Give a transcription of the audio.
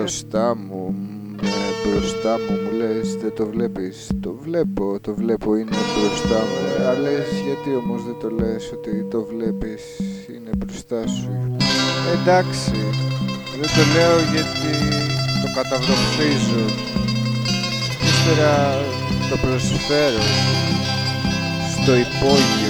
μπροστά μου, μου λες δεν το βλέπεις. Το βλέπω, είναι μπροστά μου. Αλλά λες γιατί όμως δεν το λες ότι το βλέπεις, είναι μπροστά σου. Εντάξει, δεν το λέω γιατί το καταβροχθίζω. Ύστερα το προσφέρω στο υπόγειο.